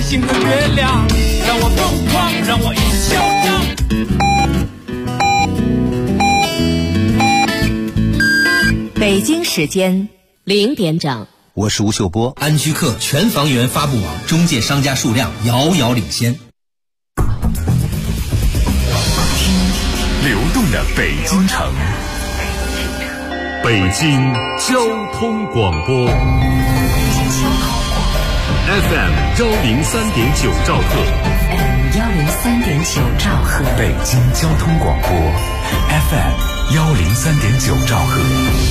星和月亮，让我疯狂，让我一直嚣张。 北京时间0点整， 我是吴秀波。 安居客全房源发布网中介商家数量遥遥领先。 流动的北京城，北京交通广播 FM 103.9兆赫， 103.9兆赫， 北京交通广播 FM 103.9兆赫。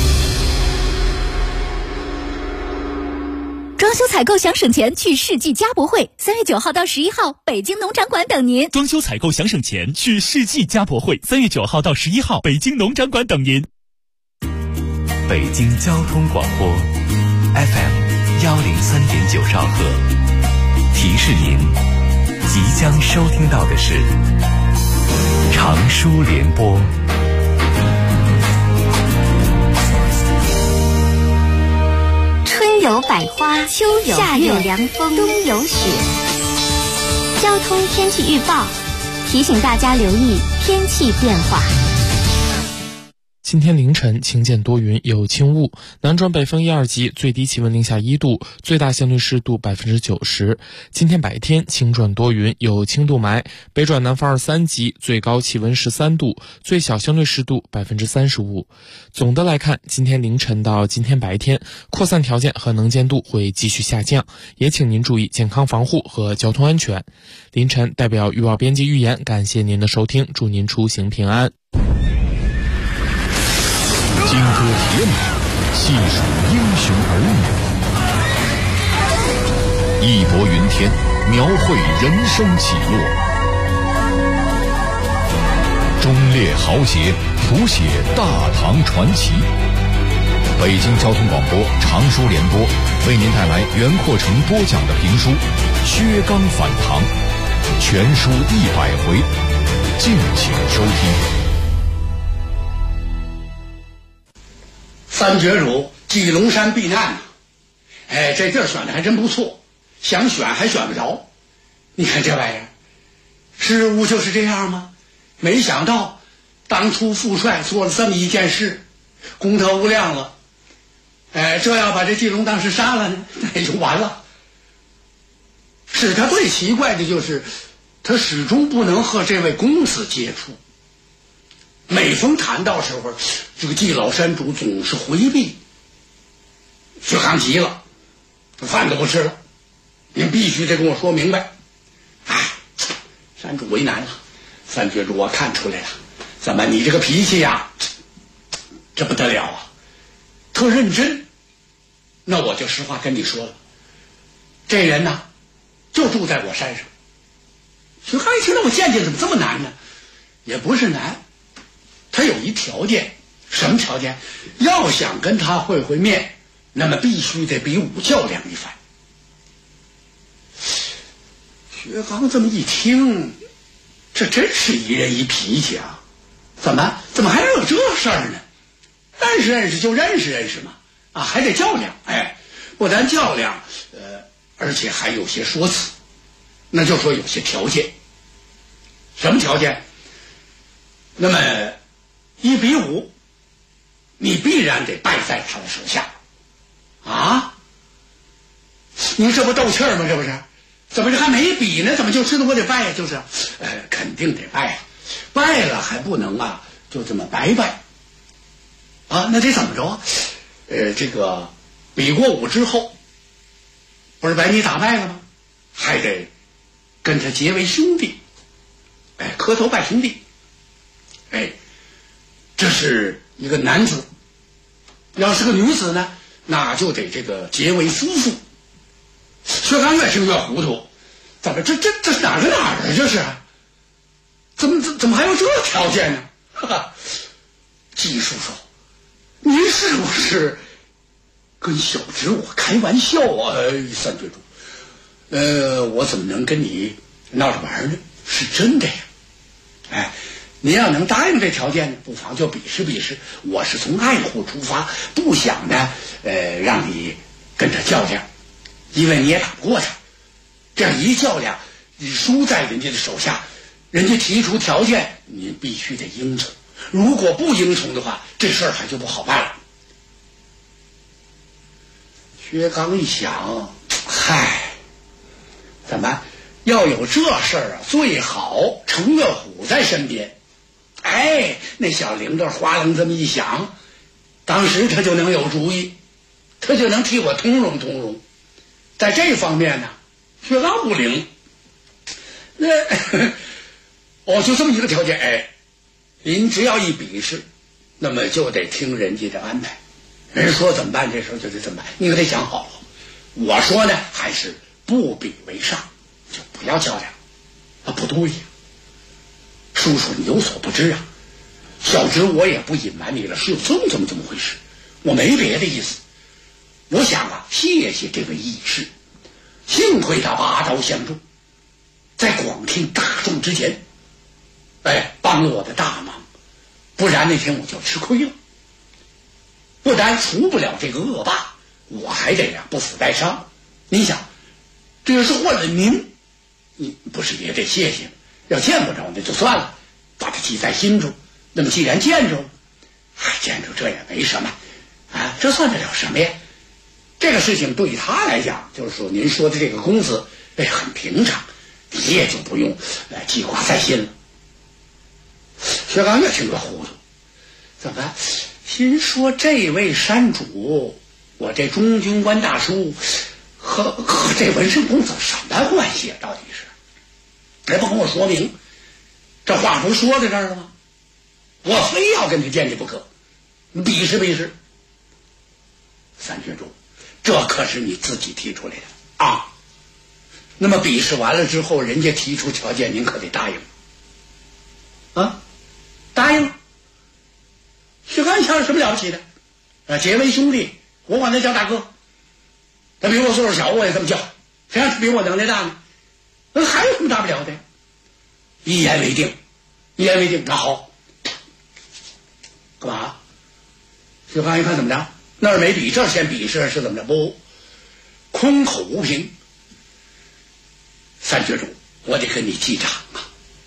装修采购想省钱，去世纪家博会，3月9号到11号，北京农展馆等您。 装修采购想省钱，去世纪家博会，3月9号到11号，北京农展馆等您。 北京交通广播 FM 103.9兆赫，提示您即将收听到的是长舒联播。 春有百花，秋有夏有凉风，冬有雪。交通天气预报提醒大家留意天气变化。 今天凌晨晴间多云有轻雾，南转北风1、2级，最低气温零下1度，最大相对湿度90%。今天白天晴转多云有轻度霾，北转南风2、3级，最高气温13度，最小相对湿度35%。总的来看，今天凌晨到今天白天，扩散条件和能见度会继续下降，也请您注意健康防护和交通安全。凌晨代表预报编辑预言，感谢您的收听，祝您出行平安。 金戈铁马，细数英雄儿女，义薄云天，描绘人生起落，忠烈豪杰，谱写大唐传奇。北京交通广播长舒联播为您带来袁阔成播讲的评书《薛刚反唐》，全书100回，敬请收听。 三绝主继龙山避难呐，这地儿选的还真不错，想选还选不着。你看这玩意儿，事物就是这样吗？没想到当初父帅做了这么一件事，功德无量了。这要把这季龙当时杀了呢，那就完了。使他最奇怪的就是，他始终不能和这位公子接触。每逢谈到时候，这个季老山主总是回避。薛刚急了，饭都不吃了，您必须得跟我说明白。山主为难了。三绝主，我看出来了，怎么你这个脾气呀，这不得了啊，特认真。那我就实话跟你说了，这人呢，就住在我山上。薛刚一听，那我见怎么这么难呢？也不是难。他有一条件，什么条件？要想跟他会面，那么必须得比武较量一番。薛刚这么一听，这真是一人一脾气啊！怎么还有这事儿呢？认识就认识嘛，还得较量。不但较量，而且还有些说辞，那就说有些条件。什么条件？那么1比5，你必然得败在他的手下啊！您这不斗气儿吗？这不是？怎么这还没比呢？怎么就知道我得败呀？就是，肯定得败啊！败了还不能啊，就这么白败啊！那得怎么着？这个比过武之后，不是把你打败了吗？还得跟他结为兄弟，磕头拜兄弟，这是一个男子。要是个女子呢，那就得这个结为夫妇。薛刚越听越糊涂，怎么这是哪儿跟哪儿啊？这是怎么还有这条件呢？季叔叔，您是不是跟小侄我开玩笑啊？三绝主，我怎么能跟你闹着玩呢？是真的呀。您要能答应这条件呢，不妨就比试比试。我是从爱护出发，不想呢，让你跟着较量，因为你也打不过他。 这样一较量，你输在人家的手下，人家提出条件，你必须得应从。如果不应从的话，这事儿还就不好办了。薛刚一想，嗨，怎么要有这事儿啊？最好程月虎在身边。哎，那小铃铛哗楞这么一响，当时他就能有主意，他就能替我通融通融。在这方面呢，薛刚不灵。那就这么一个条件，哎，您只要一比试，那么就得听人家的安排。人说怎么办，这时候就得怎么办，你可得想好了。我说呢，还是不比为上，就不要较量。不对呀，叔叔你有所不知啊，小侄我也不隐瞒你了，是有这么回事，我没别的意思。我想啊，谢谢这位义士，幸亏他拔刀相助，在广听大众之前，帮了我的大忙，不然那天我就吃亏了。不但除不了这个恶霸，我还得不死带伤。你想，这是换了您，你不是也得谢谢？要见不着那就算了，把它记在心中。那么既然见着，见着这也没什么啊，这算得了什么呀？这个事情对于他来讲，就是说您说的这个公子，很平常，你也就不用记挂在心了。薛刚越听越糊涂，怎么？心说这位山主，我这中军官大叔和这文生公子什么关系啊？到底是？还不跟我说明？这话不说在这儿了吗？我非要跟他见你不可，你比试比试。三郡主，这可是你自己提出来的啊。那么比试完了之后，人家提出条件，您可得答应啊，答应。薛刚想有什么了不起的？结为兄弟，我管他叫大哥。他比我岁数小，我也这么叫。谁让比我能耐大呢？那还有什么大不了的？一言为定，一言为定。那好，干嘛？薛刚一看怎么着？那儿没比，这儿先比试是怎么着？不，空口无凭。三郡主，我得跟你记账啊！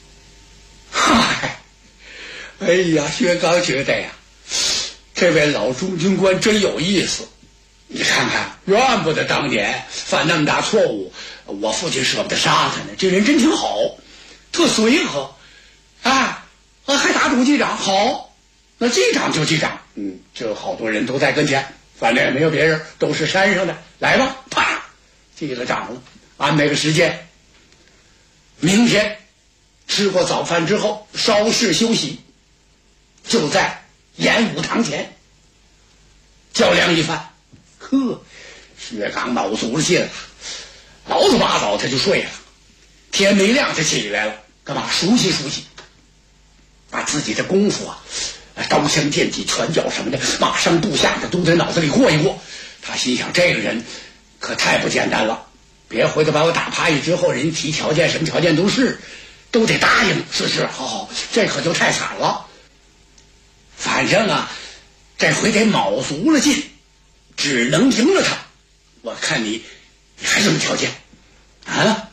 嗨，哎呀，薛刚觉得呀，这位老中军官真有意思。你看看，怨不得当年犯那么大错误，我父亲舍不得杀他呢。这人真挺好，特随和，还打赌记账。好，那记账就记账。这好多人都在跟前，反正也没有别人，都是山上的。来吧，啪，记了账了，安排个时间。明天吃过早饭之后，稍事休息，就在演武堂前较量一番。薛刚卯足了劲了，老子八早他就睡了，天没亮他起来了，干嘛熟悉熟悉，把自己的功夫刀枪剑戟拳脚什么的，马上部下的都在脑子里过一过。他心想，这个人可太不简单了，别回头把我打趴下之后，人家提条件什么条件都得答应。是，好，这可就太惨了。反正这回得卯足了劲，只能赢了他。我看你还什么条件啊？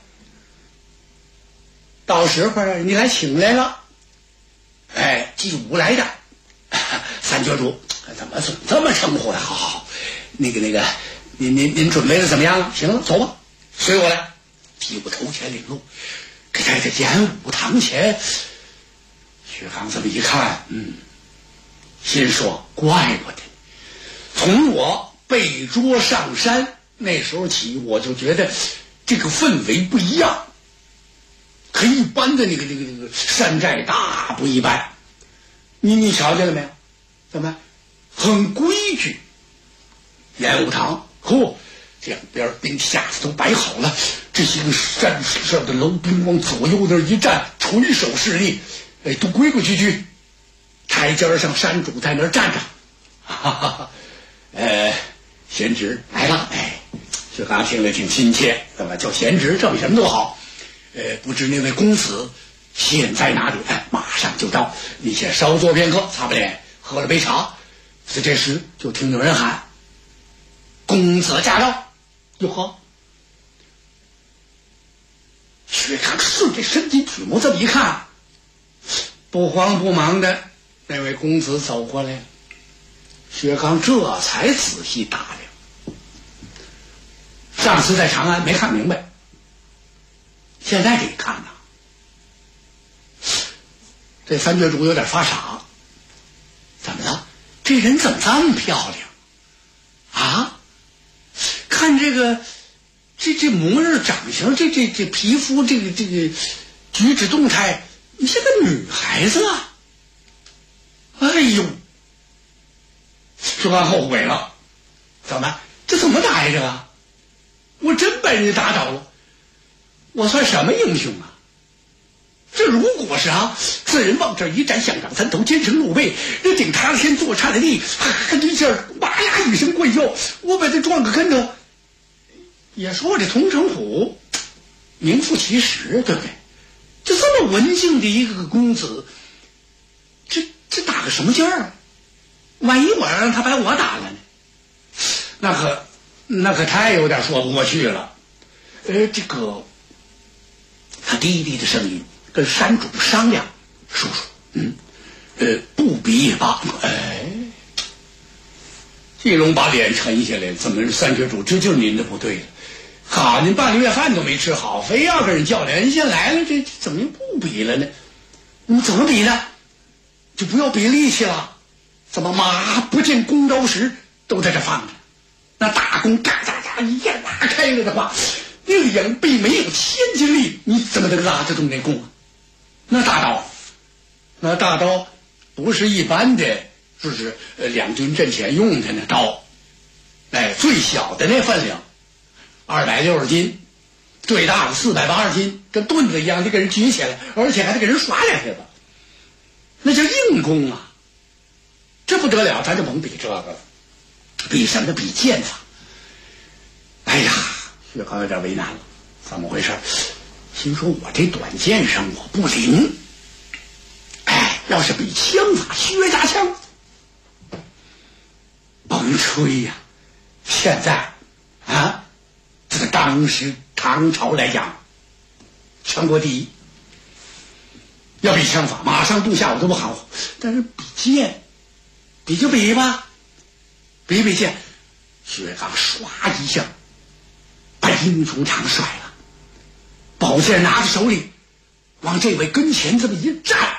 到时候你来请来了，祭武来的。三郡主怎么总这么称呼呀？好，那个，您准备的怎么样了？行了，走吧，随我来，替我头前领路，给在这演武堂前。薛刚这么一看，心说怪不得，从我背桌上山那时候起，我就觉得这个氛围不一样，和一般的那个山寨大不一般。你瞧见了没有？怎么很规矩？演武堂，两边兵匣子都摆好了，这些个山上的楼兵往左右那一站，垂手侍立，都规规矩矩。台阶上山主在那儿站着，贤侄来了。薛刚听了挺亲切，怎么叫贤侄？证什么都好。不知那位公子现在哪里？马上就到。你先稍坐片刻，擦把脸，喝了杯茶。这时就听有人喊：“公子驾到！”哟呵， 薛刚顺着伸进举目这么一看，不慌不忙的那位公子走过来，薛刚这才仔细打量。上次在长安没看明白，现在这一看呢，这三绝主有点发傻。怎么了？这人怎么这么漂亮啊？看这个这模样长相，这皮肤，这个举止动态，你像个女孩子啊！哎呦，薛刚后悔了。怎么？这怎么打呀？这个我真被人家打倒了，我算什么英雄啊？这如果是此人往这一站，象掌三头，肩承鹿背，这顶塌了天，坐颤了地，一下哇呀一声怪叫，我把他撞个跟头。也说这佟承虎名副其实，对不对？就这么文静的一个公子，这打个什么劲儿？万一我让他把我打了呢？那可太有点说不过去了。这个他低低的声音跟山主商量，叔叔，不比也罢。季龙把脸沉下来，怎么三绝主，这就是您的不对了。好，您半个月饭都没吃好，非要跟人较量，人家来了，这怎么又不比了呢？你怎么比呢？就不要比力气了。怎么马不见弓刀石都在这放着，那大弓嘎嘎嘎一下拉开了的话，那个眼背没有千斤力，你怎么能拉得动那弓啊？那大刀不是一般的，就是两军阵前用的那刀，最小的那分量260斤，最大的480斤，跟盾子一样，得给人举起来，而且还得给人耍两下子，那叫硬弓啊！这不得了，咱就甭比这个了，比什么？比剑法。哎呀，薛刚有点为难了，怎么回事？心说我这短剑上我不灵，要是比枪法，薛家枪，甭吹呀！现在这个当时唐朝来讲，全国第一。要比枪法，马上动下我都不含糊。但是比剑，比就比吧，比剑。薛刚唰一下把英雄长甩了，宝剑拿在手里，往这位跟前这么一站，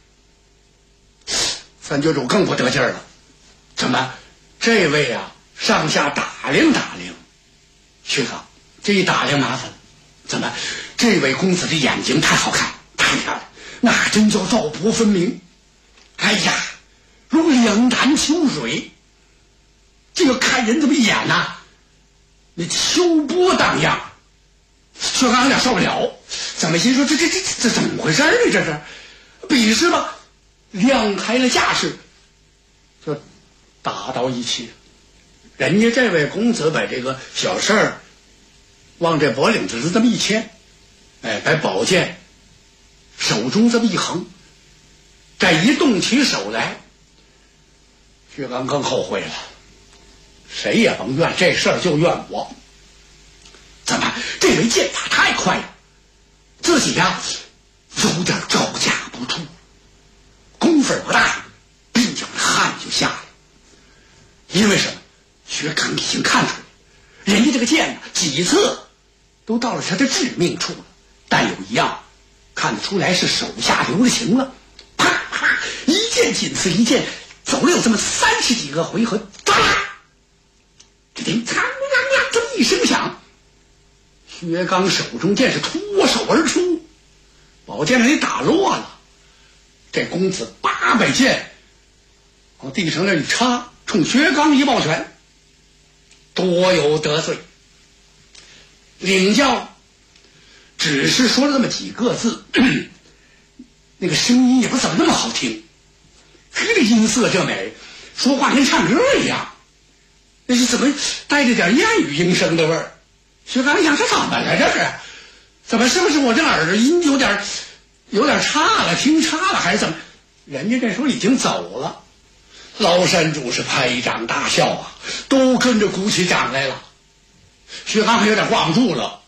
三绝主更不得劲儿了。怎么？这位上下打量，薛刚这一打量麻烦了。怎么？这位公子的眼睛太好看，太漂亮，那真叫道颇分明。哎呀，如两潭秋水，这个看人这么一眼那秋波荡漾。薛刚有点受不了，怎么心说这怎么回事呢？这是比试吧，亮开了架势，就打到一起。人家这位公子把这个小事儿往这脖领子是这么一牵，把宝剑手中这么一横，再一动起手来，薛刚更后悔了。谁也甭怨这事儿，就怨我。怎么这位剑法太快了，自己有点招架不住，功夫不大，鬓角的汗就下来。因为什么？薛刚已经看出来，人家这个剑几次都到了他的致命处了，但有一样看得出来是手下留了情了。啪啪，一剑紧似一剑，走了有这么30几个回合，哒啦，只听苍啷啷这么一声响，薛刚手中剑是脱手而出，宝剑给打落了。这公子8百剑往地上那一插，冲薛刚一抱拳，多有得罪。领教只是说了那么几个字，那个声音也不怎么那么好听，这音色这美，说话跟唱歌一样，那是怎么带着点燕语音声的味儿？薛刚想这怎么了？这是怎么？是不是我这耳朵音有点差了，听差了还是怎么？人家这时候已经走了，老山主是拍掌大笑都跟着鼓起掌来了。薛刚还有点挂不住了，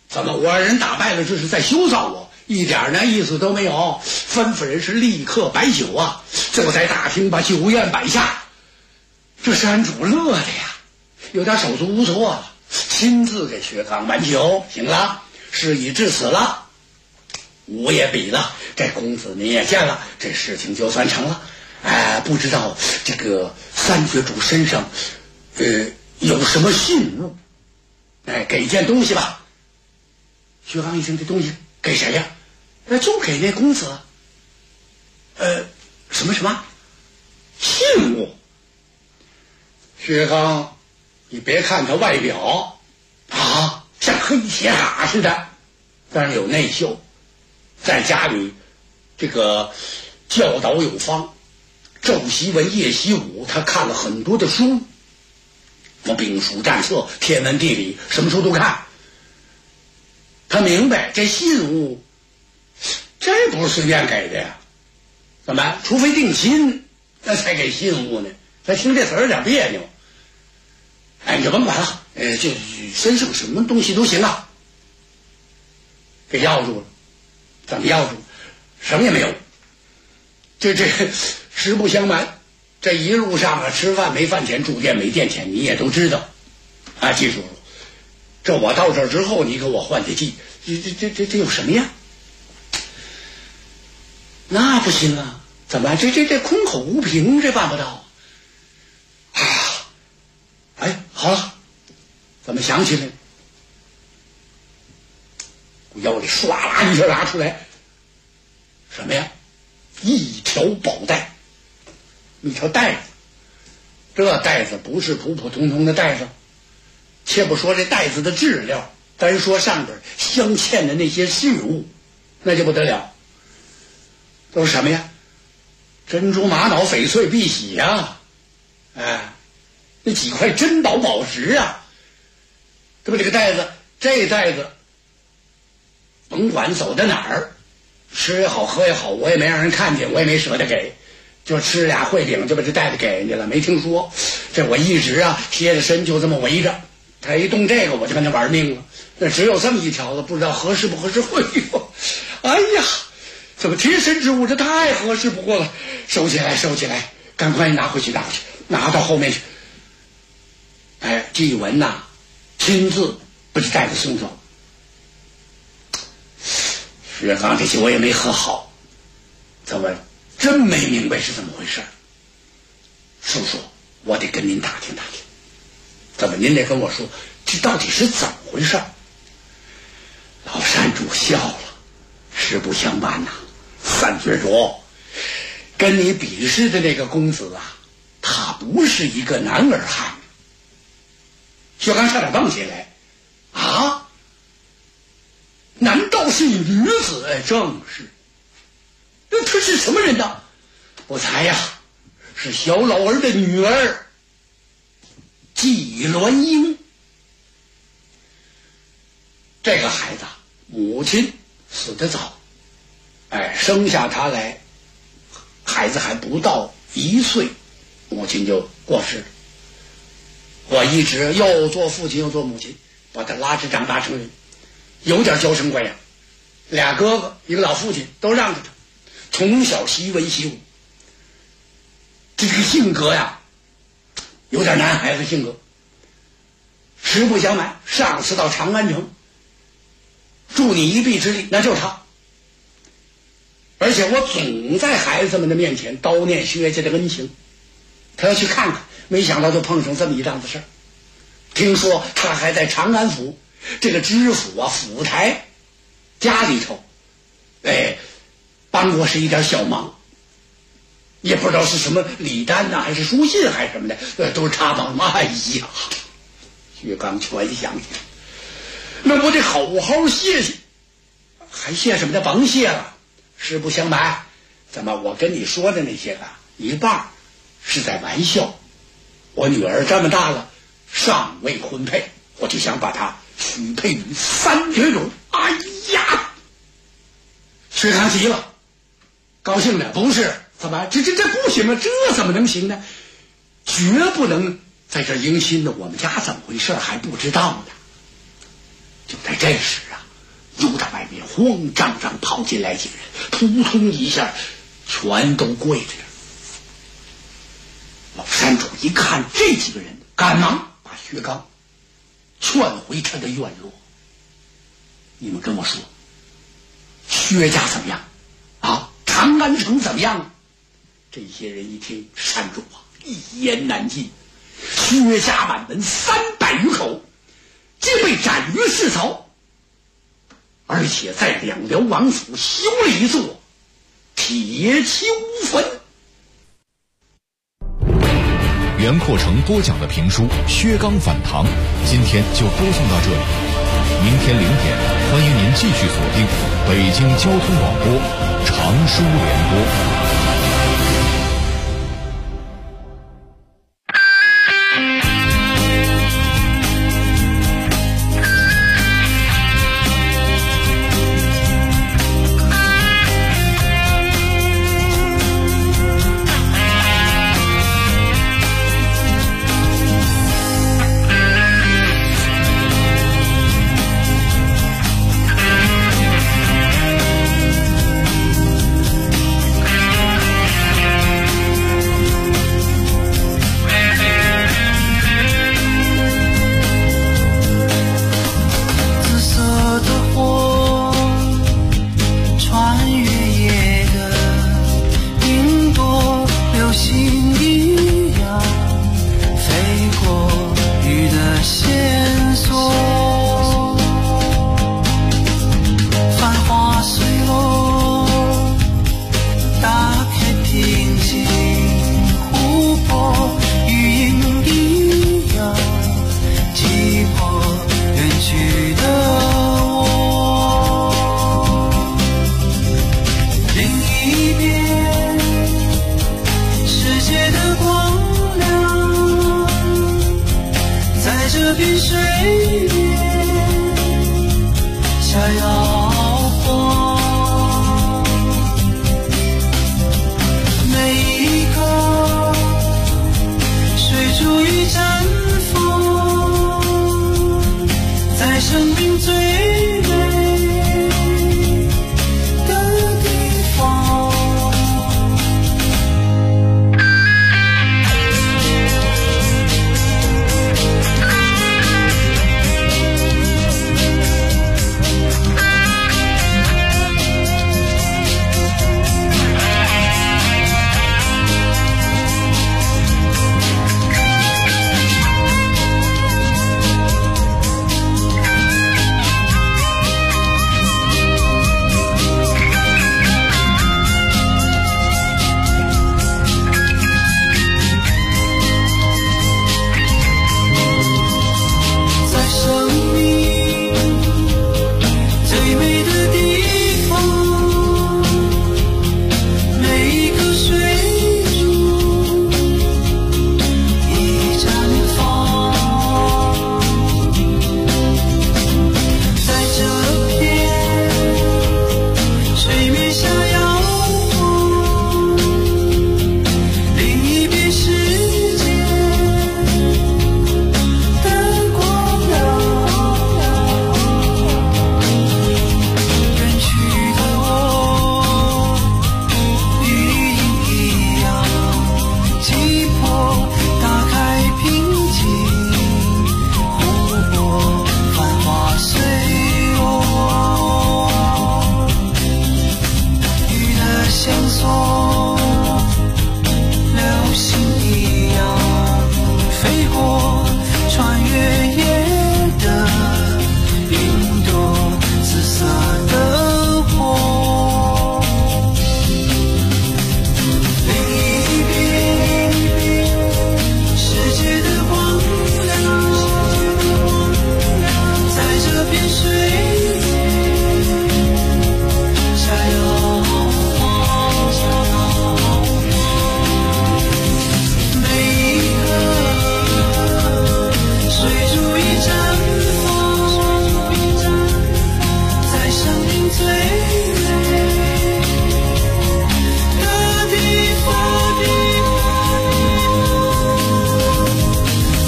怎么我让人打败了，这是在羞臊我，一点呢意思都没有。吩咐人是立刻摆酒啊，就在大厅把酒宴摆下。这山主乐的呀，有点手足无措了，亲自给薛刚挽酒。行了，事已至此了，我也比了，这公子您也见了，这事情就算成了。不知道这个三绝主身上有什么信物？给件东西吧。薛刚一听，这东西给谁呀？就给那公子。什么信物？薛刚，你别看他外表像黑铁塔似的，但是有内秀，在家里这个教导有方，昼习文夜习武，他看了很多的书，兵书战策、天文地理，什么书都看。他明白这信物这不是随便给的呀，怎么除非定亲那才给信物呢？他听这词儿有点别扭。你就甭管了，就身上什么东西都行啊。给要住了。怎么要住？什么也没有。这实不相瞒，这一路上吃饭没饭钱，住店没店钱，你也都知道。记住了，这我到这儿之后，你给我换的计，这有什么呀？那不行啊！怎么这空口无凭，这办不到好了，怎么想起来？我腰里唰啦一下拿出来，什么呀？一条宝带，一条带子。这带子不是普普通通的带子，且不说这带子的质料，单说上边镶嵌的那些事物，那就不得了。都是什么呀？珍珠、玛瑙、翡翠、碧玺呀，那几块珍宝宝石啊！这不这袋子，甭管走到哪儿，吃也好，喝也好，我也没让人看见，我也没舍得给，就吃俩烩饼就把这袋子给人家了，没听说。这我一直贴着身就这么围着，他一动这个我就跟他玩命了。那只有这么一条了，不知道合适不合适。哎呀，怎么贴身之物这太合适不过了，收起来，赶快拿回去，拿到后面去。季文亲自把这袋子送走。薛刚这酒我也没喝好，怎么真没明白是怎么回事？叔叔，我得跟您打听打听，怎么您得跟我说这到底是怎么回事？老山主笑了，实不相瞒三绝主，跟你比试的那个公子他不是一个男儿汉。薛刚差点蹦起来，难道是女子？正是。那她是什么人呢？我猜是小老儿的女儿季鸾英。这个孩子母亲死得早，生下他来孩子还不到1岁，母亲就过世了。我一直又做父亲又做母亲，把他拉扯长大成人，有点娇生惯养。俩哥哥一个老父亲都让着他，从小习文习武。这个性格有点男孩子性格。实不相瞒，上次到长安城助你一臂之力，那就是他。而且我总在孩子们的面前叨念薛家的恩情，他要去看看，没想到就碰上这么一档子事儿。听说他还在长安府这个知府府台家里头帮过是一点小忙，也不知道是什么礼单还是书信还是什么的，都是他帮忙。哎呀，薛刚全想起来，那我得好好谢谢。还谢什么的？甭谢了。实不相瞒，怎么我跟你说的那些一半是在玩笑。我女儿这么大了，尚未婚配，我就想把她许配于三绝主。哎呀，薛刚急了，高兴的不是，怎么这不行啊？这怎么能行呢？绝不能在这迎亲的，我们家怎么回事还不知道呢。就在这时就在外面慌张张跑进来几个人，扑通一下全都跪着了。老山主一看这几个人，赶忙把薛刚劝回他的院落。你们跟我说，薛家怎么样啊？长安城怎么样？这些人一听，山主啊，一言难尽。薛家满门300余口，皆被斩于市曹，而且在两辽王府修了一座铁丘坟。 袁阔成播讲的评书《薛刚反唐》，今天就播送到这里。明天0点，欢迎您继续锁定北京交通广播长书联播。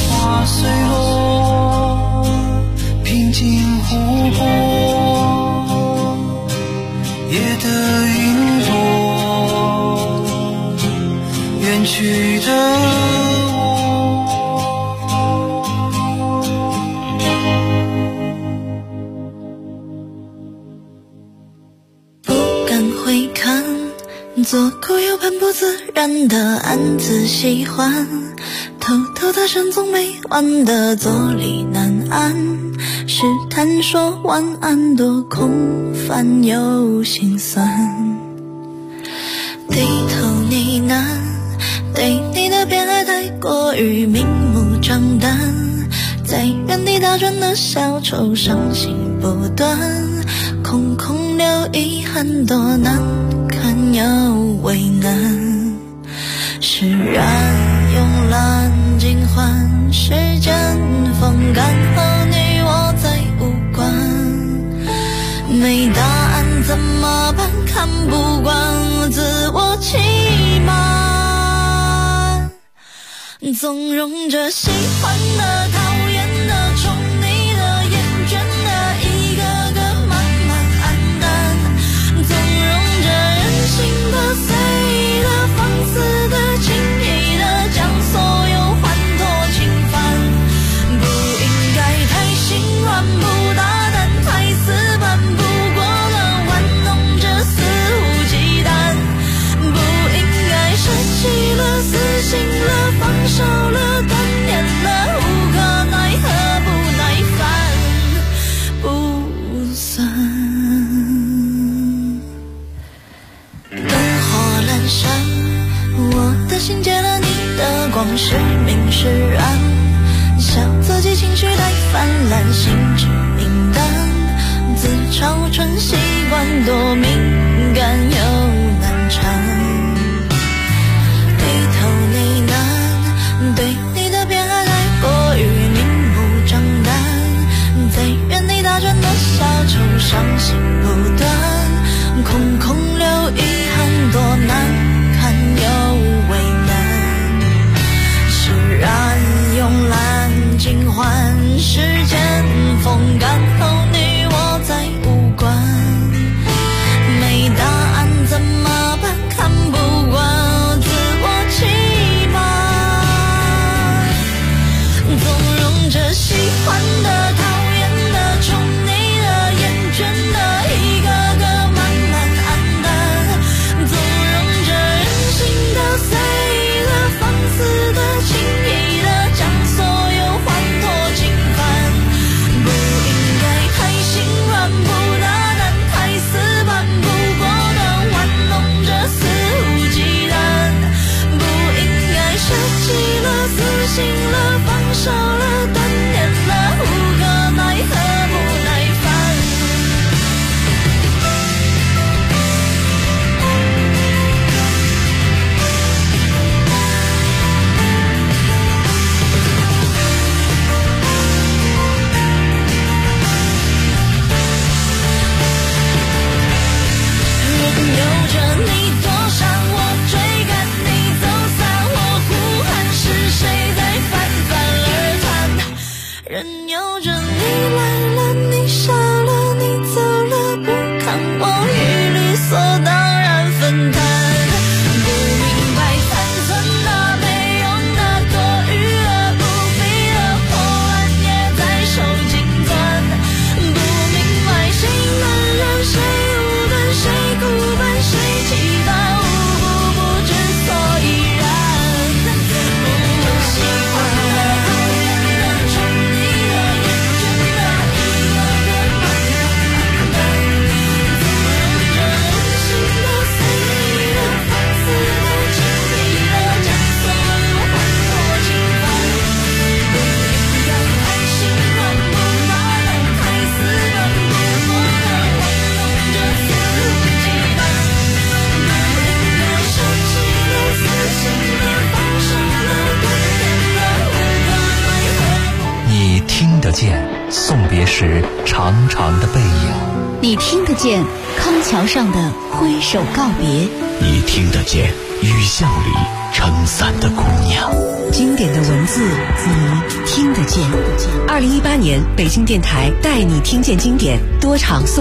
水落平静湖泊。 的云朵，远去的左口又盘不自然的暗自喜欢，偷偷的神总没完的坐立难安，试探说晚安多空泛又心酸，低头呢喃，对你的偏爱太过于明目张胆，在原地打转的小丑伤心不断，空空留遗憾多难看又为难，释然慵懒尽欢，时间风干后你我再无关，没答案怎么办？看不惯自我欺瞒，纵容着喜欢的讨厌的宠你的厌倦的一个个慢慢黯淡，纵容着任性的随意的放肆的轻易的将所有欢脱侵犯，不应该太心软不大胆太死板，不过了玩弄着肆无忌惮，不应该舍弃了死心了放手了断念了无可奈何不耐烦不算，灯火阑珊，我的心借了你的光，是明是暗，笑自己情绪太泛滥，心知明淡，自嘲纯习惯多敏感又难缠，低头呢喃，对你的偏爱太过于明目张胆，在原地打转的小丑伤心不断，空空留遗憾多难看又为难，释然慵懒尽欢，时间风干后你我再无关，没答案怎么办？看不惯自我欺瞒，纵容着喜欢的讨厌的宠你的厌倦的一个个慢慢黯淡，纵容着任性的随意的放肆的轻易的将所有欢脱侵犯，不应该太心软不大胆太死板，不过的玩弄着肆无忌惮，不应该舍弃了死心了放手了断念了无可奈何不耐烦，任由着你躲闪我追赶你走散，我呼喊是谁在泛泛而谈，任由着你来了你笑了你走了不看我与理所当然分摊，不明白残存的没用的多余的不必的破烂也在手紧攥，不明白谁能让谁无本谁苦闷谁期待无不不知所以然，不喜欢的讨厌的宠你的厌倦的一个个慢慢黯淡，纵容着任性的随意的放肆的轻易的将所有欢脱侵犯，不应该太心软不大胆太死板，不过的玩弄着肆无忌惮，不应该舍弃了死心了放手了断念了无可奈何不你听得见送别时长长的背影， 你听得见康桥上的挥手告别， 你听得见雨巷里撑伞的姑娘。 经典的文字，你听得见。2018年北京电台带你听见经典多场送